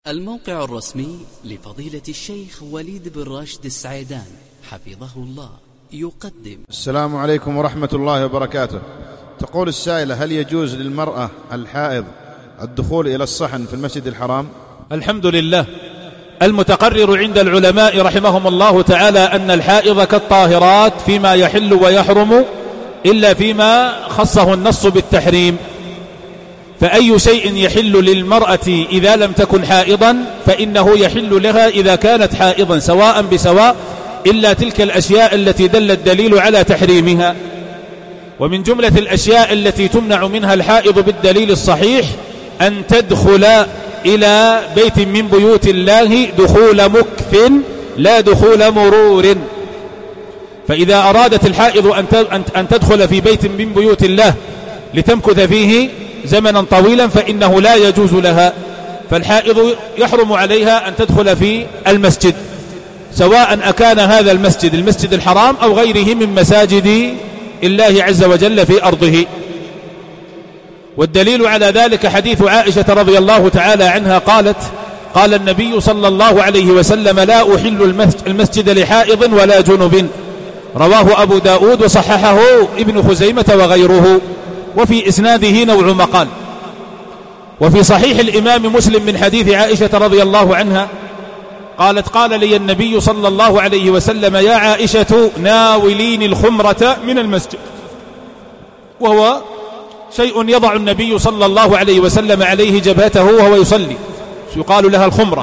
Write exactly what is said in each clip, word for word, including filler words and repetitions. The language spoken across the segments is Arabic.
الموقع الرسمي لفضيلة الشيخ وليد بن راشد السعيدان حفظه الله يقدم. السلام عليكم ورحمة الله وبركاته. تقول السائلة: هل يجوز للمرأة الحائض الدخول إلى الصحن في المسجد الحرام؟ الحمد لله. المتقرر عند العلماء رحمهم الله تعالى أن الحائض كالطاهرات فيما يحل ويحرم إلا فيما خصه النص بالتحريم، فأي شيء يحل للمرأة إذا لم تكن حائضا فإنه يحل لها إذا كانت حائضا سواء بسواء، إلا تلك الأشياء التي دل الدليل على تحريمها. ومن جملة الأشياء التي تمنع منها الحائض بالدليل الصحيح أن تدخل إلى بيت من بيوت الله دخول مكث لا دخول مرور. فإذا أرادت الحائض أن تدخل في بيت من بيوت الله لتمكث فيه زمنا طويلا فإنه لا يجوز لها. فالحائض يحرم عليها أن تدخل في المسجد، سواء أكان هذا المسجد المسجد الحرام أو غيره من مساجد الله عز وجل في أرضه. والدليل على ذلك حديث عائشة رضي الله تعالى عنها قالت: قال النبي صلى الله عليه وسلم: لا أحل المسجد لحائض ولا جنب. رواه أبو داود وصححه ابن خزيمة وغيره، وفي إسناده نوع مقال. وفي صحيح الإمام مسلم من حديث عائشة رضي الله عنها قالت: قال لي النبي صلى الله عليه وسلم: يا عائشة ناوليني الخمرة من المسجد، وهو شيء يضع النبي صلى الله عليه وسلم عليه جبهته وهو يصلي، يقال لها الخمرة.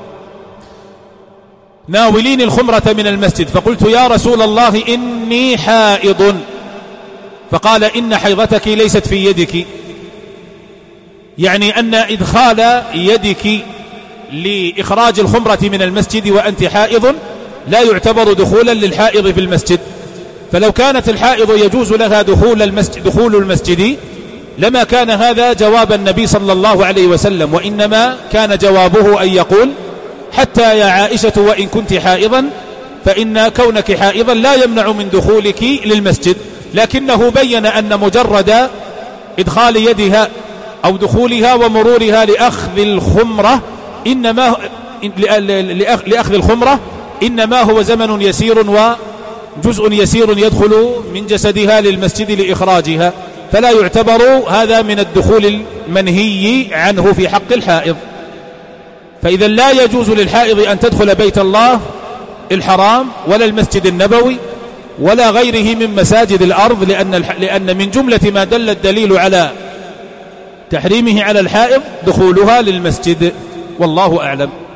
ناوليني الخمرة من المسجد، فقلت: يا رسول الله إني حائض. فقال: إن حيضتك ليست في يدك، يعني أن إدخال يدك لإخراج الخمرة من المسجد وأنت حائض لا يعتبر دخولا للحائض في المسجد. فلو كانت الحائض يجوز لها دخول المسجد, دخول المسجد لما كان هذا جواب النبي صلى الله عليه وسلم، وإنما كان جوابه أن يقول: حتى يا عائشة وإن كنت حائضا فإن كونك حائضا لا يمنع من دخولك للمسجد. لكنه بين أن مجرد إدخال يدها أو دخولها ومرورها لأخذ الخمرة إنما لأخذ الخمرة إنما هو زمن يسير وجزء يسير يدخل من جسدها للمسجد لإخراجها، فلا يعتبر هذا من الدخول المنهي عنه في حق الحائض. فإذا لا يجوز للحائض أن تدخل بيت الله الحرام ولا المسجد النبوي ولا غيره من مساجد الأرض، لأن, لأن من جملة ما دل الدليل على تحريمه على الحائض دخولها للمسجد، والله أعلم.